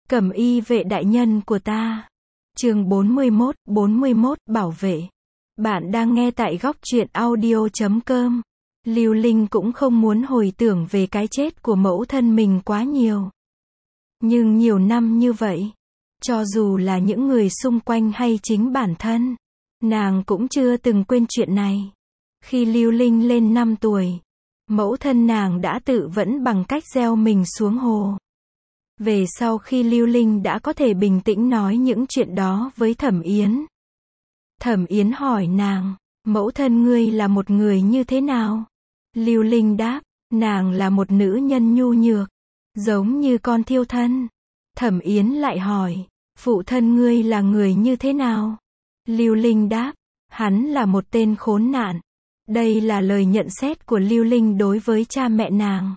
Cẩm y vệ đại nhân của ta. Chương 41 bảo vệ. Bạn đang nghe tại góc truyện audio.com. Lưu Linh cũng không muốn hồi tưởng về cái chết của mẫu thân mình quá nhiều. Nhưng nhiều năm như vậy, cho dù là những người xung quanh hay chính bản thân, nàng cũng chưa từng quên chuyện này. Khi Lưu Linh lên 5 tuổi, mẫu thân nàng đã tự vẫn bằng cách gieo mình xuống hồ. Về sau khi Lưu Linh đã có thể bình tĩnh nói những chuyện đó với Thẩm Yến. Thẩm Yến hỏi nàng, mẫu thân ngươi là một người như thế nào? Lưu Linh đáp, nàng là một nữ nhân nhu nhược, giống như con thiêu thân. Thẩm Yến lại hỏi, phụ thân ngươi là người như thế nào? Lưu Linh đáp, hắn là một tên khốn nạn. Đây là lời nhận xét của Lưu Linh đối với cha mẹ nàng.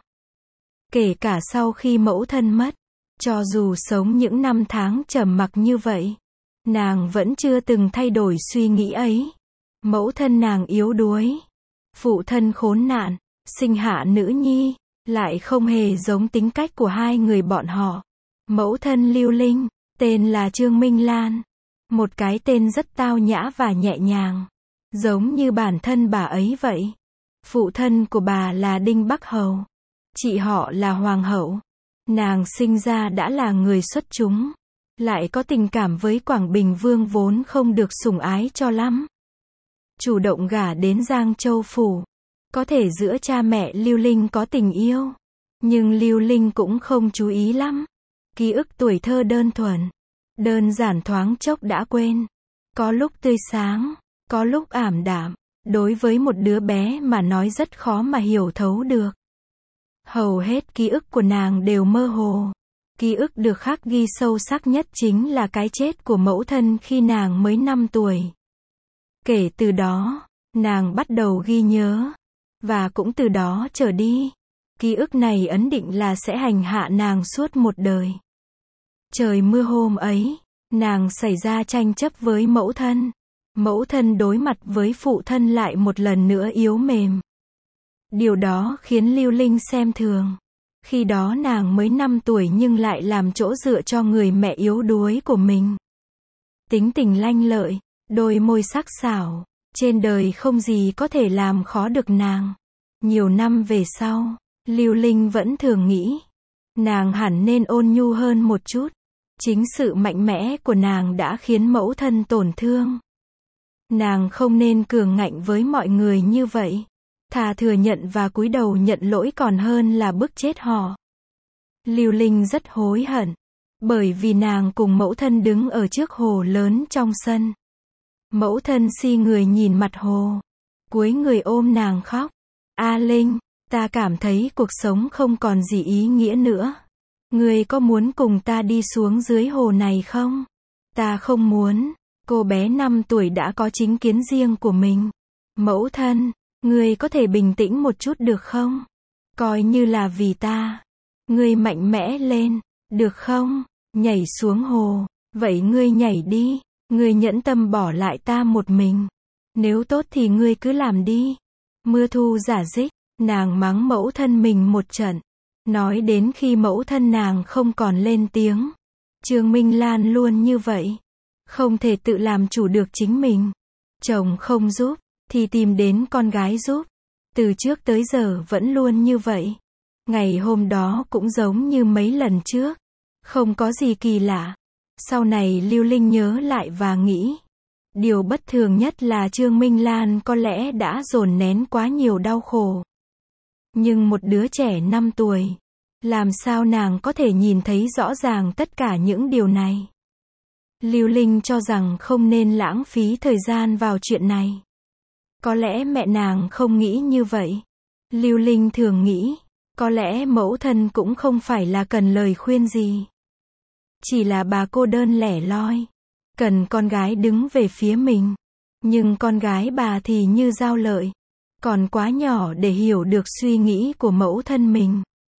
Kể cả sau khi mẫu thân mất, cho dù sống những năm tháng trầm mặc như vậy, nàng vẫn chưa từng thay đổi suy nghĩ ấy. Mẫu thân nàng yếu đuối, phụ thân khốn nạn, sinh hạ nữ nhi, lại không hề giống tính cách của hai người bọn họ. Mẫu thân Lưu Linh, tên là Trương Minh Lan, một cái tên rất tao nhã và nhẹ nhàng, giống như bản thân bà ấy vậy. Phụ thân của bà là Đinh Bắc Hầu, chị họ là Hoàng hậu. Nàng sinh ra đã là người xuất chúng, lại có tình cảm với Quảng Bình Vương vốn không được sủng ái cho lắm. Chủ động gả đến Giang Châu Phủ. Có thể giữa cha mẹ Lưu Linh có tình yêu, nhưng Lưu Linh cũng không chú ý lắm. Ký ức tuổi thơ đơn thuần, đơn giản thoáng chốc đã quên. Có lúc tươi sáng, có lúc ảm đạm. Đối với một đứa bé mà nói rất khó mà hiểu thấu được. Hầu hết ký ức của nàng đều mơ hồ. Ký ức được khắc ghi sâu sắc nhất chính là cái chết của mẫu thân khi nàng mới 5 tuổi. Kể từ đó, nàng bắt đầu ghi nhớ. Và cũng từ đó trở đi, ký ức này ấn định là sẽ hành hạ nàng suốt một đời. Trời mưa hôm ấy, nàng xảy ra tranh chấp với mẫu thân. Mẫu thân đối mặt với phụ thân lại một lần nữa yếu mềm. Điều đó khiến Lưu Linh xem thường. Khi đó nàng mới 5 tuổi nhưng lại làm chỗ dựa cho người mẹ yếu đuối của mình. Tính tình lanh lợi, đôi môi sắc sảo, trên đời không gì có thể làm khó được nàng. Nhiều năm về sau, Lưu Linh vẫn thường nghĩ, nàng hẳn nên ôn nhu hơn một chút. Chính sự mạnh mẽ của nàng đã khiến mẫu thân tổn thương. Nàng không nên cường ngạnh với mọi người như vậy. Thà thừa nhận và cúi đầu nhận lỗi còn hơn là bức chết họ. Lưu Linh rất hối hận, bởi vì nàng cùng mẫu thân đứng ở trước hồ lớn trong sân. Mẫu thân si người nhìn mặt hồ, cúi người ôm nàng khóc. A Linh, ta cảm thấy cuộc sống không còn gì ý nghĩa nữa. Ngươi có muốn cùng ta đi xuống dưới hồ này không? Ta không muốn. Cô bé 5 tuổi đã có chính kiến riêng của mình. Mẫu thân, ngươi có thể bình tĩnh một chút được không? Coi như là vì ta. Ngươi mạnh mẽ lên, được không? Nhảy xuống hồ. Vậy ngươi nhảy đi. Ngươi nhẫn tâm bỏ lại ta một mình. Nếu tốt thì ngươi cứ làm đi. Mưa thu giả dích, nàng mắng mẫu thân mình một trận. Nói đến khi mẫu thân nàng không còn lên tiếng. Trương Minh Lan luôn như vậy. Không thể tự làm chủ được chính mình. Chồng không giúp, thì tìm đến con gái giúp. Từ trước tới giờ vẫn luôn như vậy. Ngày hôm đó cũng giống như mấy lần trước. Không có gì kỳ lạ. Sau này Lưu Linh nhớ lại và nghĩ. Điều bất thường nhất là Trương Minh Lan có lẽ đã dồn nén quá nhiều đau khổ. Nhưng một đứa trẻ 5 tuổi, làm sao nàng có thể nhìn thấy rõ ràng tất cả những điều này? Lưu Linh cho rằng không nên lãng phí thời gian vào chuyện này. Có lẽ mẹ nàng không nghĩ như vậy. Lưu Linh thường nghĩ, có lẽ mẫu thân cũng không phải là cần lời khuyên gì. Chỉ là bà cô đơn lẻ loi, cần con gái đứng về phía mình. Nhưng con gái bà thì như dao lợi, còn quá nhỏ để hiểu được suy nghĩ của mẫu thân mình.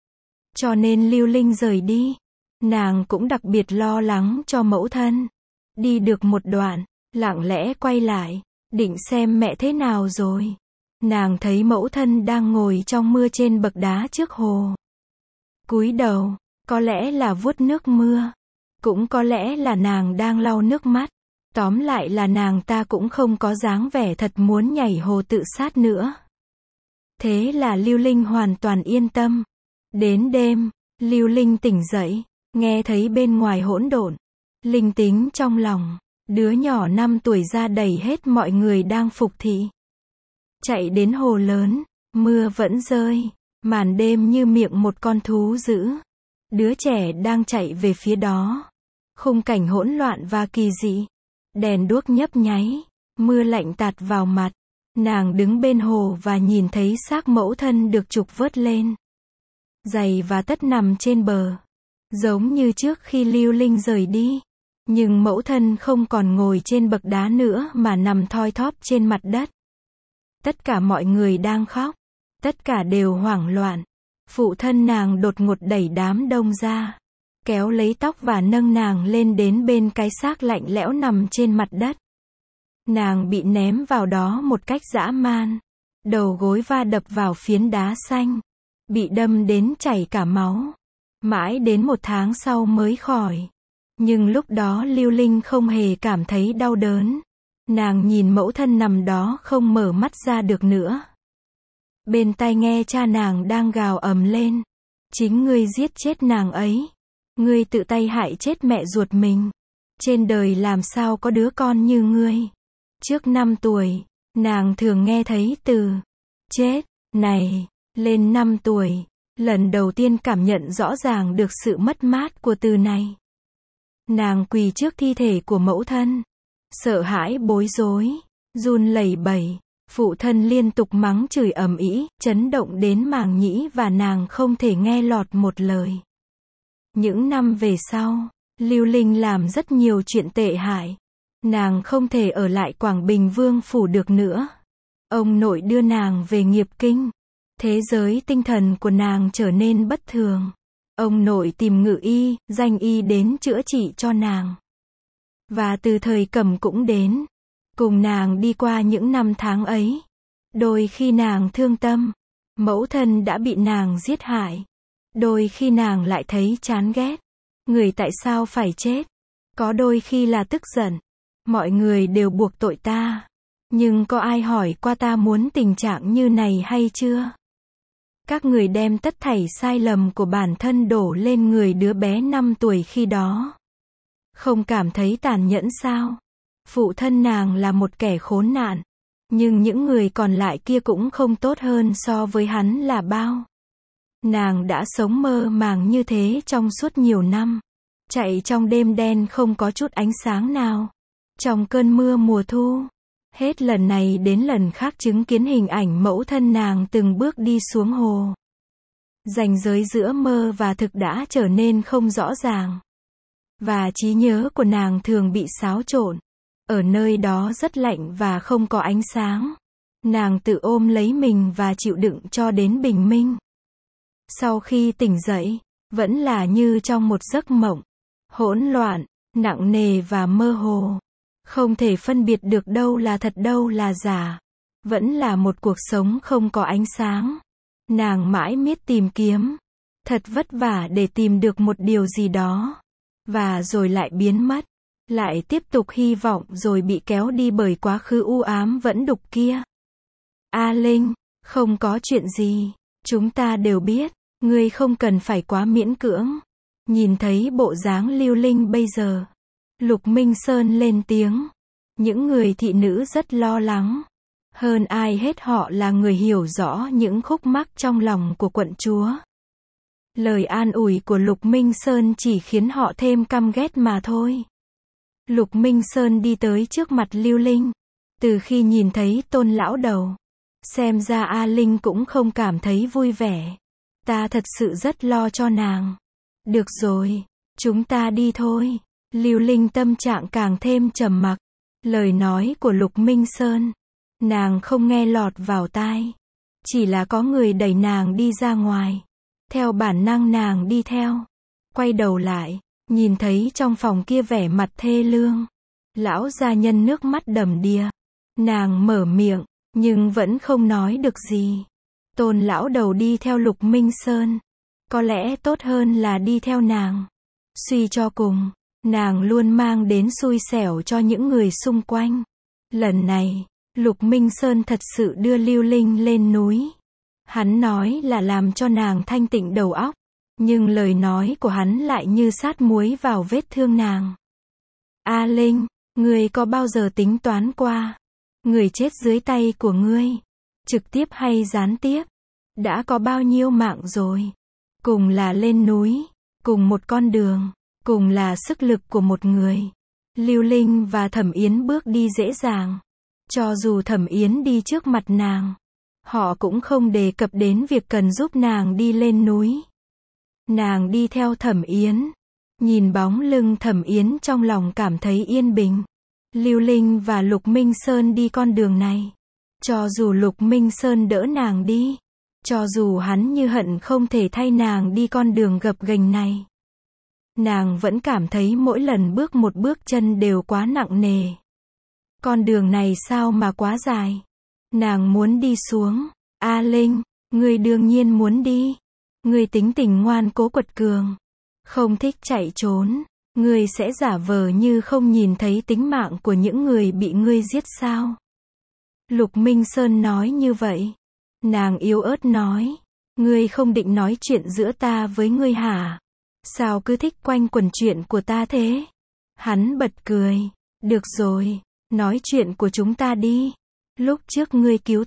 Cho nên Lưu Linh rời đi. Nàng cũng đặc biệt lo lắng cho mẫu thân. Đi được một đoạn, lặng lẽ quay lại, định xem mẹ thế nào rồi. Nàng thấy mẫu thân đang ngồi trong mưa trên bậc đá trước hồ. Cúi đầu, có lẽ là vuốt nước mưa. Cũng có lẽ là nàng đang lau nước mắt. Tóm lại là nàng ta cũng không có dáng vẻ thật muốn nhảy hồ tự sát nữa. Thế là Lưu Linh hoàn toàn yên tâm. Đến đêm, Lưu Linh tỉnh dậy, nghe thấy bên ngoài hỗn độn. Linh tính trong lòng, đứa nhỏ 5 tuổi ra đầy hết mọi người đang phục thị. Chạy đến hồ lớn, mưa vẫn rơi, màn đêm như miệng một con thú dữ. Đứa trẻ đang chạy về phía đó. Khung cảnh hỗn loạn và kỳ dị. Đèn đuốc nhấp nháy, mưa lạnh tạt vào mặt. Nàng đứng bên hồ và nhìn thấy xác mẫu thân được trục vớt lên. Giày và tất nằm trên bờ. Giống như trước khi Lưu Linh rời đi. Nhưng mẫu thân không còn ngồi trên bậc đá nữa mà nằm thoi thóp trên mặt đất. Tất cả mọi người đang khóc. Tất cả đều hoảng loạn. Phụ thân nàng đột ngột đẩy đám đông ra. Kéo lấy tóc và nâng nàng lên đến bên cái xác lạnh lẽo nằm trên mặt đất. Nàng bị ném vào đó một cách dã man. Đầu gối va đập vào phiến đá xanh. Bị đâm đến chảy cả máu. Mãi đến 1 tháng sau mới khỏi. Nhưng lúc đó Lưu Linh không hề cảm thấy đau đớn. Nàng nhìn mẫu thân nằm đó không mở mắt ra được nữa. Bên tai nghe cha nàng đang gào ầm lên. Chính ngươi giết chết nàng ấy. Ngươi tự tay hại chết mẹ ruột mình. Trên đời làm sao có đứa con như ngươi. Trước 5 tuổi, nàng thường nghe thấy từ chết này. Lên 5 tuổi, lần đầu tiên cảm nhận rõ ràng được sự mất mát của từ này. Nàng quỳ trước thi thể của mẫu thân. Sợ hãi bối rối, run lẩy bẩy. Phụ thân liên tục mắng chửi ầm ĩ, chấn động đến màng nhĩ và nàng không thể nghe lọt một lời. Những năm về sau, Lưu Linh làm rất nhiều chuyện tệ hại. Nàng không thể ở lại Quảng Bình Vương phủ được nữa. Ông nội đưa nàng về Nghiệp Kinh. Thế giới tinh thần của nàng trở nên bất thường. Ông nội tìm ngự y, danh y đến chữa trị cho nàng. Và từ thời Cẩm cũng đến. Cùng nàng đi qua những năm tháng ấy. Đôi khi nàng thương tâm. Mẫu thân đã bị nàng giết hại. Đôi khi nàng lại thấy chán ghét. Người tại sao phải chết? Có đôi khi là tức giận. Mọi người đều buộc tội ta. Nhưng có ai hỏi qua ta muốn tình trạng như này hay chưa? Các người đem tất thảy sai lầm của bản thân đổ lên người đứa bé 5 tuổi khi đó. Không cảm thấy tàn nhẫn sao? Phụ thân nàng là một kẻ khốn nạn. Nhưng những người còn lại kia cũng không tốt hơn so với hắn là bao. Nàng đã sống mơ màng như thế trong suốt nhiều năm. Chạy trong đêm đen không có chút ánh sáng nào. Trong cơn mưa mùa thu. Hết lần này đến lần khác chứng kiến hình ảnh mẫu thân nàng từng bước đi xuống hồ. Ranh giới giữa mơ và thực đã trở nên không rõ ràng. Và trí nhớ của nàng thường bị xáo trộn. Ở nơi đó rất lạnh và không có ánh sáng. Nàng tự ôm lấy mình và chịu đựng cho đến bình minh. Sau khi tỉnh dậy, vẫn là như trong một giấc mộng. Hỗn loạn, nặng nề và mơ hồ. Không thể phân biệt được đâu là thật đâu là giả. Vẫn là một cuộc sống không có ánh sáng. Nàng mãi miết tìm kiếm. Thật vất vả để tìm được một điều gì đó. Và rồi lại biến mất. Lại tiếp tục hy vọng rồi bị kéo đi bởi quá khứ u ám vẫn đục kia. A Linh, không có chuyện gì. Chúng ta đều biết. Ngươi không cần phải quá miễn cưỡng. Nhìn thấy bộ dáng Lưu Linh bây giờ. Lục Minh Sơn lên tiếng. Những người thị nữ rất lo lắng. Hơn ai hết họ là người hiểu rõ những khúc mắc trong lòng của quận chúa. Lời an ủi của Lục Minh Sơn chỉ khiến họ thêm căm ghét mà thôi. Lục Minh Sơn đi tới trước mặt Lưu Linh. Từ khi nhìn thấy Tôn lão đầu. Xem ra A Linh cũng không cảm thấy vui vẻ. Ta thật sự rất lo cho nàng. Được rồi, chúng ta đi thôi. Lưu Linh tâm trạng càng thêm trầm mặc. Lời nói của Lục Minh Sơn. Nàng không nghe lọt vào tai. Chỉ là có người đẩy nàng đi ra ngoài. Theo bản năng nàng đi theo. Quay đầu lại, nhìn thấy trong phòng kia vẻ mặt thê lương. Lão gia nhân nước mắt đầm đìa. Nàng mở miệng, nhưng vẫn không nói được gì. Tôn lão đầu đi theo Lục Minh Sơn. Có lẽ tốt hơn là đi theo nàng. Suy cho cùng, Nàng luôn mang đến xui xẻo cho những người xung quanh. Lần này, Lục Minh Sơn thật sự đưa Lưu Linh lên núi. Hắn nói là làm cho nàng thanh tịnh đầu óc, nhưng lời nói của hắn lại như sát muối vào vết thương nàng. A Linh, ngươi có bao giờ tính toán qua, người chết dưới tay của ngươi, trực tiếp hay gián tiếp, đã có bao nhiêu mạng rồi? Cùng là lên núi, cùng một con đường, cùng là sức lực của một người. Lưu Linh và Thẩm Yến bước đi dễ dàng. Cho dù Thẩm Yến đi trước mặt nàng, họ cũng không đề cập đến việc cần giúp nàng đi lên núi. Nàng đi theo Thẩm Yến, nhìn bóng lưng Thẩm Yến trong lòng cảm thấy yên bình. Lưu Linh và Lục Minh Sơn đi con đường này. Cho dù Lục Minh Sơn đỡ nàng đi, cho dù hắn như hận không thể thay nàng đi con đường gập ghềnh này, nàng vẫn cảm thấy mỗi lần bước một bước chân đều quá nặng nề. Con đường này sao mà quá dài? Nàng muốn đi xuống. A Linh, ngươi đương nhiên muốn đi. Ngươi tính tình ngoan cố quật cường, không thích chạy trốn. Ngươi sẽ giả vờ như không nhìn thấy tính mạng của những người bị ngươi giết sao? Lục Minh Sơn nói như vậy. Nàng yếu ớt nói, ngươi không định nói chuyện giữa ta với ngươi hả? Sao cứ thích quanh quẩn chuyện của ta thế? Hắn bật cười, được rồi, nói chuyện của chúng ta đi. Lúc trước ngươi cứu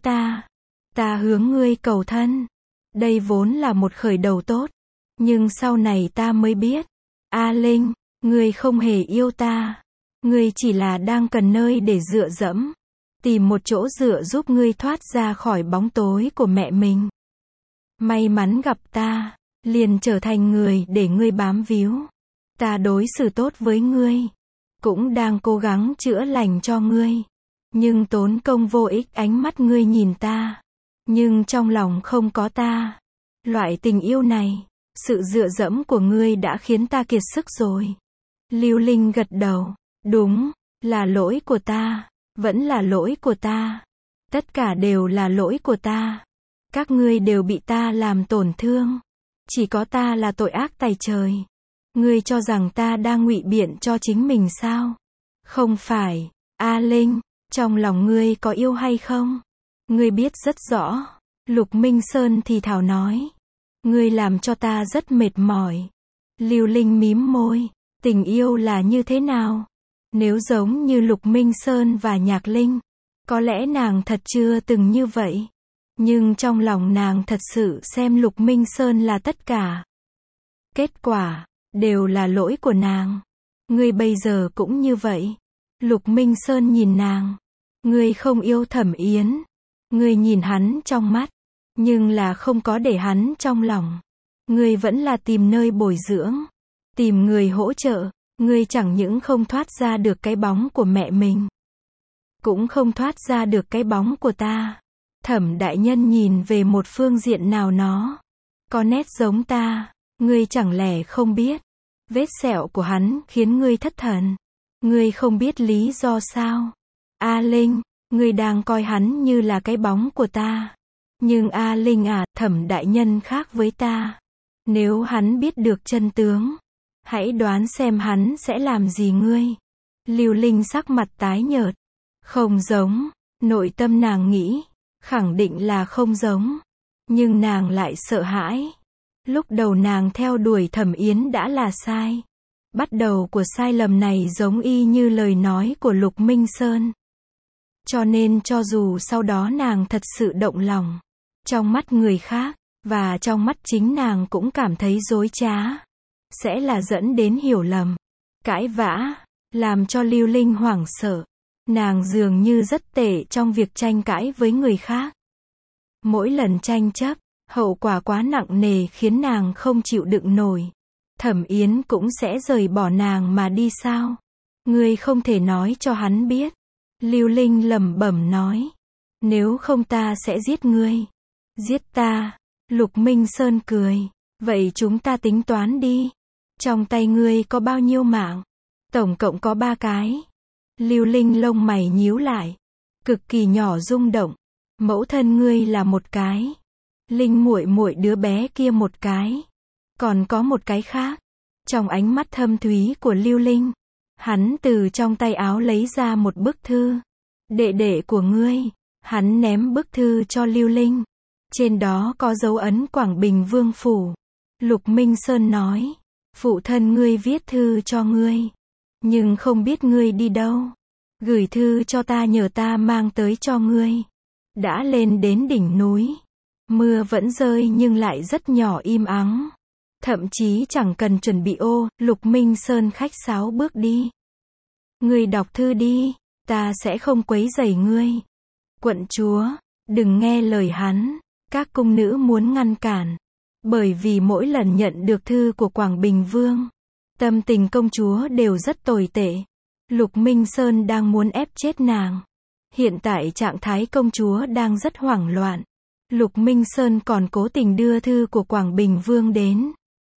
ta hướng ngươi cầu thân. Đây vốn là một khởi đầu tốt, nhưng sau này ta mới biết, A Linh, ngươi không hề yêu ta. Ngươi chỉ là đang cần nơi để dựa dẫm, tìm một chỗ dựa giúp ngươi thoát ra khỏi bóng tối của mẹ mình. May mắn gặp ta, liền trở thành người để ngươi bám víu. Ta đối xử tốt với ngươi, cũng đang cố gắng chữa lành cho ngươi, nhưng tốn công vô ích. Ánh mắt ngươi nhìn ta, nhưng trong lòng không có ta. Loại tình yêu này, sự dựa dẫm của ngươi đã khiến ta kiệt sức rồi. Lưu Linh gật đầu, đúng, là lỗi của ta, vẫn là lỗi của ta. Tất cả đều là lỗi của ta. Các ngươi đều bị ta làm tổn thương. Chỉ có ta là tội ác tày trời. Ngươi cho rằng ta đang ngụy biện cho chính mình sao? Không phải. A Linh, trong lòng ngươi có yêu hay không? Ngươi biết rất rõ. Lục Minh Sơn thì thào nói. Ngươi làm cho ta rất mệt mỏi. Lưu Linh mím môi. Tình yêu là như thế nào? Nếu giống như Lục Minh Sơn và Nhạc Linh, có lẽ nàng thật chưa từng như vậy. Nhưng trong lòng nàng thật sự xem Lục Minh Sơn là tất cả. Kết quả, đều là lỗi của nàng. Ngươi bây giờ cũng như vậy. Lục Minh Sơn nhìn nàng. Ngươi không yêu Thẩm Yến. Ngươi nhìn hắn trong mắt, nhưng là không có để hắn trong lòng. Ngươi vẫn là tìm nơi bồi dưỡng, tìm người hỗ trợ. Ngươi chẳng những không thoát ra được cái bóng của mẹ mình, cũng không thoát ra được cái bóng của ta. Thẩm đại nhân nhìn về một phương diện nào nó có nét giống ta. Ngươi chẳng lẽ không biết, vết sẹo của hắn khiến ngươi thất thần. Ngươi không biết lý do sao? A Linh, ngươi đang coi hắn như là cái bóng của ta. Nhưng A Linh à, Thẩm đại nhân khác với ta. Nếu hắn biết được chân tướng, hãy đoán xem hắn sẽ làm gì ngươi. Lưu Linh sắc mặt tái nhợt. Không giống. Nội tâm nàng nghĩ, khẳng định là không giống. Nhưng nàng lại sợ hãi. Lúc đầu nàng theo đuổi Thẩm Yến đã là sai. Bắt đầu của sai lầm này giống y như lời nói của Lục Minh Sơn. Cho nên cho dù sau đó nàng thật sự động lòng, trong mắt người khác, và trong mắt chính nàng cũng cảm thấy dối trá, sẽ là dẫn đến hiểu lầm, cãi vã, làm cho Lưu Linh hoảng sợ. Nàng dường như rất tệ trong việc tranh cãi với người khác. Mỗi lần tranh chấp, hậu quả quá nặng nề khiến nàng không chịu đựng nổi. Thẩm Yến cũng sẽ rời bỏ nàng mà đi sao? Ngươi không thể nói cho hắn biết. Lưu Linh lẩm bẩm nói. Nếu không ta sẽ giết ngươi. Giết ta? Lục Minh Sơn cười. Vậy chúng ta tính toán đi. Trong tay ngươi có bao nhiêu mạng? Tổng cộng có 3 cái. Lưu Linh lông mày nhíu lại, cực kỳ nhỏ rung động. Mẫu thân ngươi là 1 cái. Linh muội muội đứa bé kia 1 cái. Còn có 1 cái khác. Trong ánh mắt thâm thúy của Lưu Linh, hắn từ trong tay áo lấy ra một bức thư. Đệ đệ của ngươi. Hắn ném bức thư cho Lưu Linh. Trên đó có dấu ấn Quảng Bình Vương Phủ. Lục Minh Sơn nói, phụ thân ngươi viết thư cho ngươi, nhưng không biết ngươi đi đâu. Gửi thư cho ta nhờ ta mang tới cho ngươi. Đã lên đến đỉnh núi. Mưa vẫn rơi nhưng lại rất nhỏ im ắng. Thậm chí chẳng cần chuẩn bị ô, Lục Minh Sơn khách sáo bước đi. Ngươi đọc thư đi, ta sẽ không quấy rầy ngươi. Quận chúa, đừng nghe lời hắn. Các cung nữ muốn ngăn cản. Bởi vì mỗi lần nhận được thư của Quảng Bình Vương, tâm tình công chúa đều rất tồi tệ. Lục Minh Sơn đang muốn ép chết nàng. Hiện tại trạng thái công chúa đang rất hoảng loạn. Lục Minh Sơn còn cố tình đưa thư của Quảng Bình Vương đến.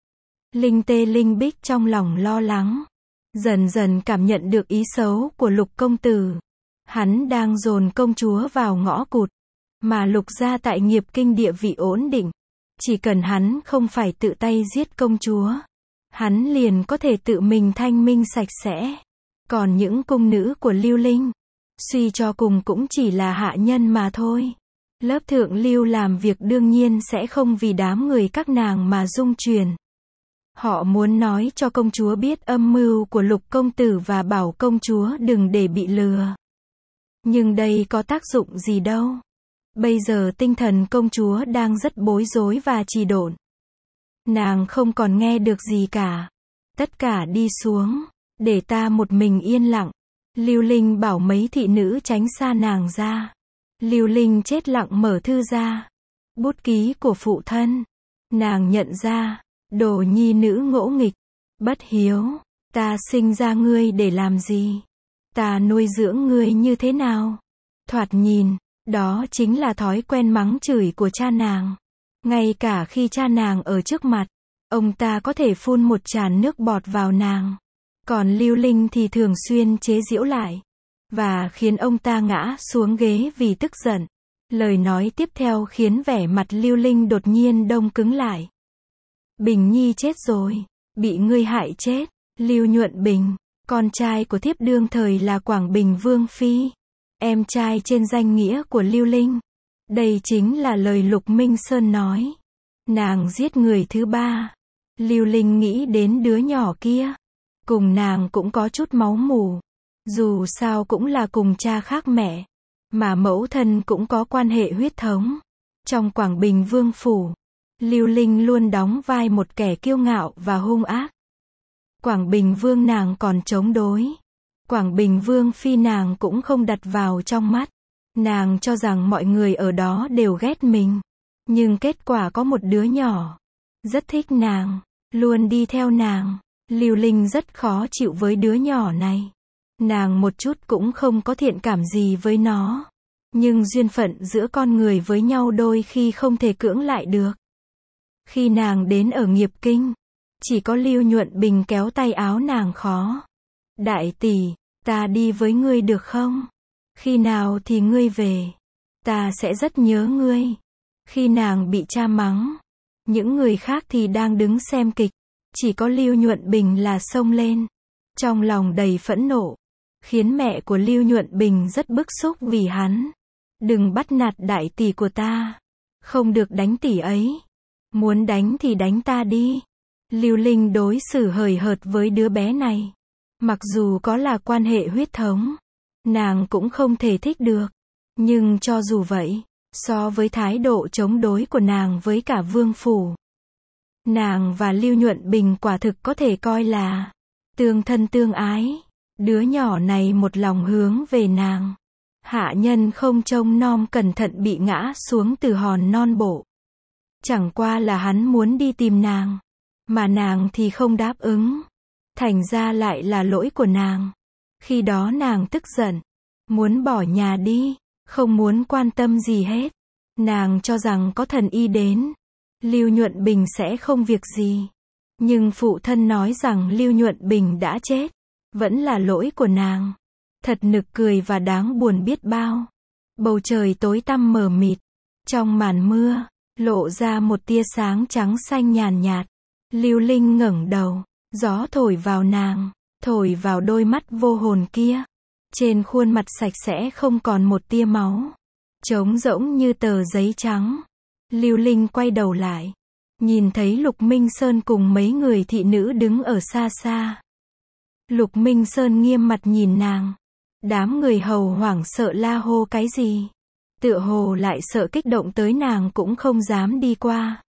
Linh Tê Linh Bích trong lòng lo lắng. Dần dần cảm nhận được ý xấu của Lục công tử. Hắn đang dồn công chúa vào ngõ cụt. Mà Lục gia tại Nghiệp Kinh địa vị ổn định. Chỉ cần hắn không phải tự tay giết công chúa, hắn liền có thể tự mình thanh minh sạch sẽ. Còn những cung nữ của Lưu Linh, suy cho cùng cũng chỉ là hạ nhân mà thôi. Lớp thượng lưu làm việc đương nhiên sẽ không vì đám người các nàng mà rung chuyển. Họ muốn nói cho công chúa biết âm mưu của Lục công tử và bảo công chúa đừng để bị lừa. Nhưng đây có tác dụng gì đâu. Bây giờ tinh thần công chúa đang rất bối rối và trì độn. Nàng không còn nghe được gì cả. Tất cả đi xuống, để ta một mình yên lặng. Lưu Linh bảo mấy thị nữ tránh xa nàng ra. Lưu Linh chết lặng mở thư ra. Bút ký của phụ thân. Nàng nhận ra, đồ nhi nữ ngỗ nghịch, bất hiếu. Ta sinh ra ngươi để làm gì? Ta nuôi dưỡng ngươi như thế nào? Thoạt nhìn, đó chính là thói quen mắng chửi của cha nàng. Ngay cả khi cha nàng ở trước mặt, ông ta có thể phun một tràn nước bọt vào nàng. Còn Lưu Linh thì thường xuyên chế giễu lại. Và khiến ông ta ngã xuống ghế vì tức giận. Lời nói tiếp theo khiến vẻ mặt Lưu Linh đột nhiên đông cứng lại. Bình Nhi chết rồi. Bị ngươi hại chết. Lưu Nhuận Bình, con trai của thiếp đương thời là Quảng Bình Vương Phi. Em trai trên danh nghĩa của Lưu Linh. Đây chính là lời Lục Minh Sơn nói. Nàng giết người thứ ba. Lưu Linh nghĩ đến đứa nhỏ kia. Cùng nàng cũng có chút máu mủ. Dù sao cũng là cùng cha khác mẹ. Mà mẫu thân cũng có quan hệ huyết thống. Trong Quảng Bình Vương Phủ, Lưu Linh luôn đóng vai một kẻ kiêu ngạo và hung ác. Quảng Bình Vương nàng còn chống đối. Quảng Bình Vương Phi nàng cũng không đặt vào trong mắt. Nàng cho rằng mọi người ở đó đều ghét mình. Nhưng kết quả có một đứa nhỏ rất thích nàng, luôn đi theo nàng. Lưu Linh rất khó chịu với đứa nhỏ này. Nàng một chút cũng không có thiện cảm gì với nó. Nhưng duyên phận giữa con người với nhau đôi khi không thể cưỡng lại được. Khi nàng đến ở Nghiệp Kinh, chỉ có Lưu Nhuận Bình kéo tay áo nàng khó. Đại tỷ, ta đi với ngươi được không? Khi nào thì ngươi về? Ta sẽ rất nhớ ngươi. Khi nàng bị cha mắng, những người khác thì đang đứng xem kịch. Chỉ có Lưu Nhuận Bình là xông lên. Trong lòng đầy phẫn nộ. Khiến mẹ của Lưu Nhuận Bình rất bức xúc vì hắn. Đừng bắt nạt đại tỷ của ta. Không được đánh tỷ ấy. Muốn đánh thì đánh ta đi. Lưu Linh đối xử hời hợt với đứa bé này. Mặc dù có là quan hệ huyết thống, nàng cũng không thể thích được. Nhưng cho dù vậy, so với thái độ chống đối của nàng với cả Vương Phủ, nàng và Lưu Nhuận Bình quả thực có thể coi là tương thân tương ái. Đứa nhỏ này một lòng hướng về nàng. Hạ nhân không trông nom cẩn thận bị ngã xuống từ hòn non bộ. Chẳng qua là hắn muốn đi tìm nàng, mà nàng thì không đáp ứng. Thành ra lại là lỗi của nàng. Khi đó nàng tức giận, muốn bỏ nhà đi, không muốn quan tâm gì hết. Nàng cho rằng có thần y đến, Lưu Nhuận Bình sẽ không việc gì. Nhưng phụ thân nói rằng Lưu Nhuận Bình đã chết, vẫn là lỗi của nàng. Thật nực cười và đáng buồn biết bao. Bầu trời tối tăm mờ mịt, trong màn mưa, lộ ra một tia sáng trắng xanh nhàn nhạt. Lưu Linh ngẩng đầu, Gió thổi vào nàng, thổi vào đôi mắt vô hồn kia. Trên khuôn mặt sạch sẽ không còn một tia máu, trống rỗng như tờ giấy trắng. Lưu Linh quay đầu lại, nhìn thấy Lục Minh Sơn cùng mấy người thị nữ đứng ở xa xa. Lục Minh Sơn nghiêm mặt nhìn nàng. Đám người hầu hoảng sợ la hô cái gì. Tựa hồ lại sợ kích động tới nàng cũng không dám đi qua.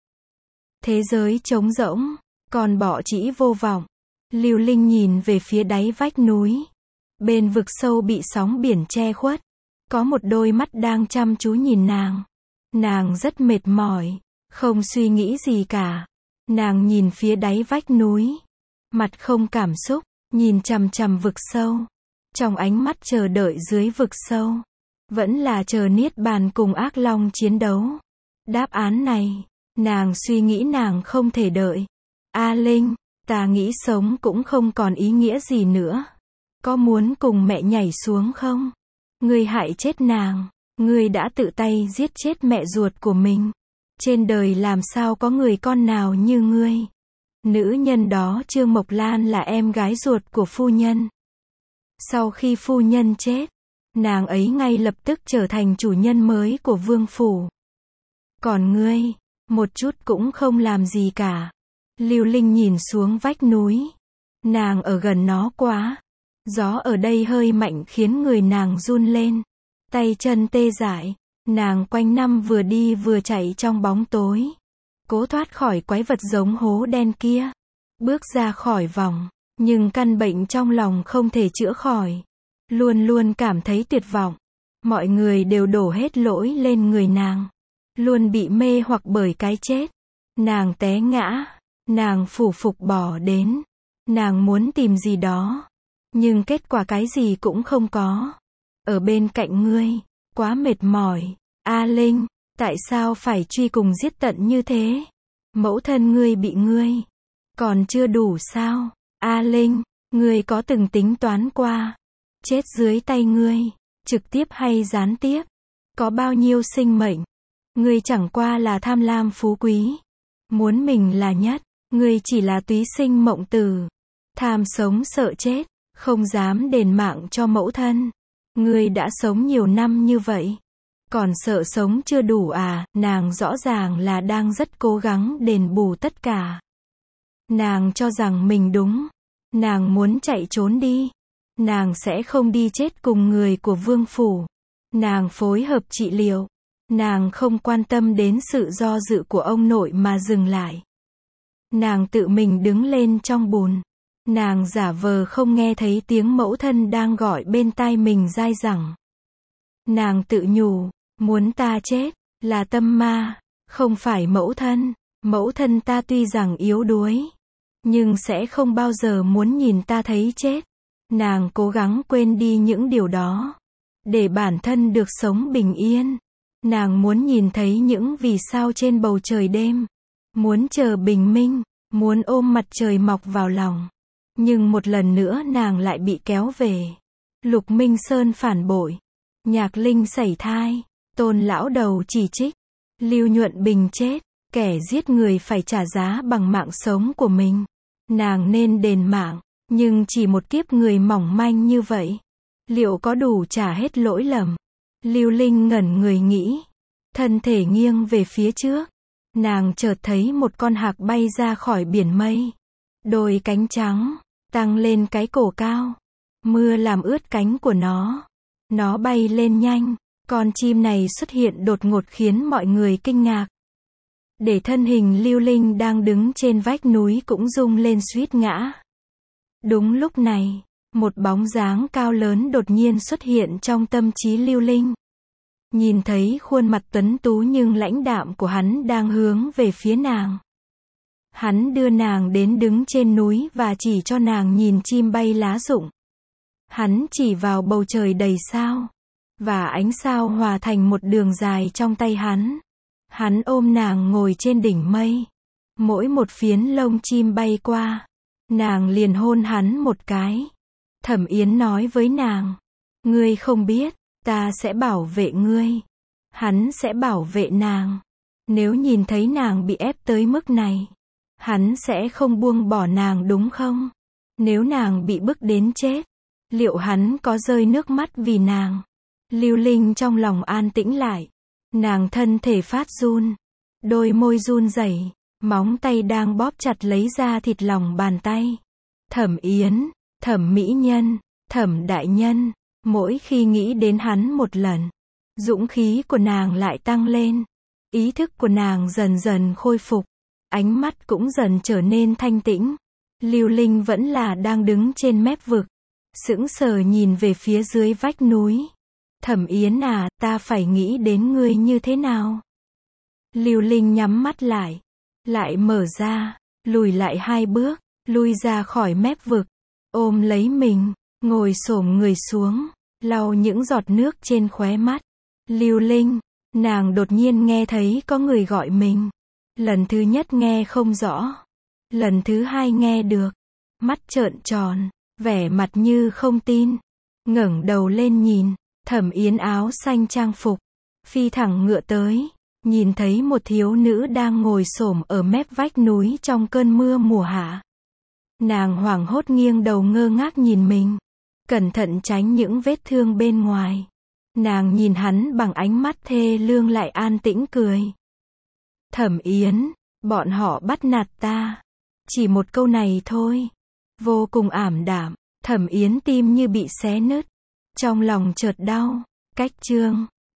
Thế giới trống rỗng, còn bọ trĩ vô vọng. Lưu Linh nhìn về phía đáy vách núi. Bên vực sâu bị sóng biển che khuất. Có một đôi mắt đang chăm chú nhìn nàng. Nàng rất mệt mỏi, không suy nghĩ gì cả. Nàng nhìn phía đáy vách núi. Mặt không cảm xúc, nhìn chằm chằm vực sâu. Trong ánh mắt chờ đợi dưới vực sâu, vẫn là chờ niết bàn cùng ác long chiến đấu. Đáp án này, nàng suy nghĩ nàng không thể đợi. A Linh, ta nghĩ sống cũng không còn ý nghĩa gì nữa. Có muốn cùng mẹ nhảy xuống không? Ngươi hại chết nàng, ngươi đã tự tay giết chết mẹ ruột của mình. Trên đời làm sao có người con nào như ngươi? Nữ nhân đó Trương Mộc Lan là em gái ruột của phu nhân. Sau khi phu nhân chết, nàng ấy ngay lập tức trở thành chủ nhân mới của vương phủ. Còn ngươi, một chút cũng không làm gì cả. Lưu Linh nhìn xuống vách núi. Nàng ở gần nó quá. Gió ở đây hơi mạnh khiến người nàng run lên. Tay chân tê dại. Nàng quanh năm vừa đi vừa chạy trong bóng tối. Cố thoát khỏi quái vật giống hố đen kia. Bước ra khỏi vòng. Nhưng căn bệnh trong lòng không thể chữa khỏi. Luôn luôn cảm thấy tuyệt vọng. Mọi người đều đổ hết lỗi lên người nàng. Luôn bị mê hoặc bởi cái chết. Nàng té ngã. Nàng phủ phục bỏ đến. Nàng muốn tìm gì đó. Nhưng kết quả cái gì cũng không có. Ở bên cạnh ngươi. Quá mệt mỏi. A Linh, tại sao phải truy cùng giết tận như thế? Mẫu thân ngươi bị ngươi. Còn chưa đủ sao? A Linh, ngươi có từng tính toán qua. Chết dưới tay ngươi. Trực tiếp hay gián tiếp. Có bao nhiêu sinh mệnh. Ngươi chẳng qua là tham lam phú quý. Muốn mình là nhất. Ngươi chỉ là túy sinh mộng tử. Tham sống sợ chết. Không dám đền mạng cho mẫu thân. Ngươi đã sống nhiều năm như vậy. Còn sợ sống chưa đủ à? Nàng rõ ràng là đang rất cố gắng đền bù tất cả. Nàng cho rằng mình đúng. Nàng muốn chạy trốn đi. Nàng sẽ không đi chết cùng người của vương phủ. Nàng phối hợp trị liệu. Nàng không quan tâm đến sự do dự của ông nội mà dừng lại. Nàng tự mình đứng lên trong bùn. Nàng giả vờ không nghe thấy tiếng mẫu thân đang gọi bên tai mình dai dẳng. Nàng tự nhủ, muốn ta chết, là tâm ma, không phải mẫu thân. Mẫu thân ta tuy rằng yếu đuối, nhưng sẽ không bao giờ muốn nhìn ta thấy chết. Nàng cố gắng quên đi những điều đó, để bản thân được sống bình yên. Nàng muốn nhìn thấy những vì sao trên bầu trời đêm. Muốn chờ bình minh, muốn ôm mặt trời mọc vào lòng. Nhưng một lần nữa nàng lại bị kéo về. Lục Minh Sơn phản bội. Nhạc Linh sảy thai. Tôn lão đầu chỉ trích. Lưu Nhuận Bình chết. Kẻ giết người phải trả giá bằng mạng sống của mình. Nàng nên đền mạng. Nhưng chỉ một kiếp người mỏng manh như vậy. Liệu có đủ trả hết lỗi lầm? Lưu Linh ngẩn người nghĩ. Thân thể nghiêng về phía trước. Nàng chợt thấy một con hạc bay ra khỏi biển mây. Đôi cánh trắng. Tăng lên cái cổ cao. Mưa làm ướt cánh của nó. Nó bay lên nhanh. Con chim này xuất hiện đột ngột khiến mọi người kinh ngạc. Để thân hình Lưu Linh đang đứng trên vách núi cũng rung lên suýt ngã. Đúng lúc này, một bóng dáng cao lớn đột nhiên xuất hiện trong tâm trí Lưu Linh. Nhìn thấy khuôn mặt tuấn tú nhưng lãnh đạm của hắn đang hướng về phía nàng. Hắn đưa nàng đến đứng trên núi và chỉ cho nàng nhìn chim bay lá rụng. Hắn chỉ vào bầu trời đầy sao. Và ánh sao hòa thành một đường dài trong tay hắn. Hắn ôm nàng ngồi trên đỉnh mây. Mỗi một phiến lông chim bay qua. Nàng liền hôn hắn một cái. Thẩm Yến nói với nàng. Ngươi không biết, ta sẽ bảo vệ ngươi. Hắn sẽ bảo vệ nàng. Nếu nhìn thấy nàng bị ép tới mức này. Hắn sẽ không buông bỏ nàng đúng không? Nếu nàng bị bức đến chết, liệu hắn có rơi nước mắt vì nàng? Lưu Linh trong lòng an tĩnh lại. Nàng thân thể phát run, đôi môi run rẩy, móng tay đang bóp chặt lấy da thịt lòng bàn tay. Thẩm Yến, Thẩm mỹ nhân, Thẩm đại nhân, mỗi khi nghĩ đến hắn một lần, dũng khí của nàng lại tăng lên, ý thức của nàng dần dần khôi phục, ánh mắt cũng dần trở nên thanh tĩnh. Lưu Linh vẫn là đang đứng trên mép vực, sững sờ nhìn về phía dưới vách núi. Thẩm Yến à, ta phải nghĩ đến ngươi như thế nào? Lưu Linh nhắm mắt lại mở ra, lùi lại 2 bước, lui ra khỏi mép vực, ôm lấy mình, ngồi xổm người xuống, lau những giọt nước trên khóe mắt. Lưu Linh, nàng đột nhiên nghe thấy có người gọi mình. Lần thứ nhất nghe không rõ, lần thứ hai nghe được, mắt trợn tròn, vẻ mặt như không tin, ngẩng đầu lên nhìn. Thẩm Yến áo xanh trang phục, phi thẳng ngựa tới, nhìn thấy một thiếu nữ đang ngồi xổm ở mép vách núi trong cơn mưa mùa hạ. Nàng hoảng hốt nghiêng đầu ngơ ngác nhìn mình, cẩn thận tránh những vết thương bên ngoài. Nàng nhìn hắn bằng ánh mắt thê lương lại an tĩnh cười. Thẩm Yến, bọn họ bắt nạt ta. Chỉ một câu này thôi, vô cùng ảm đạm. Thẩm Yến tim như bị xé nứt, trong lòng chợt đau. Cách chương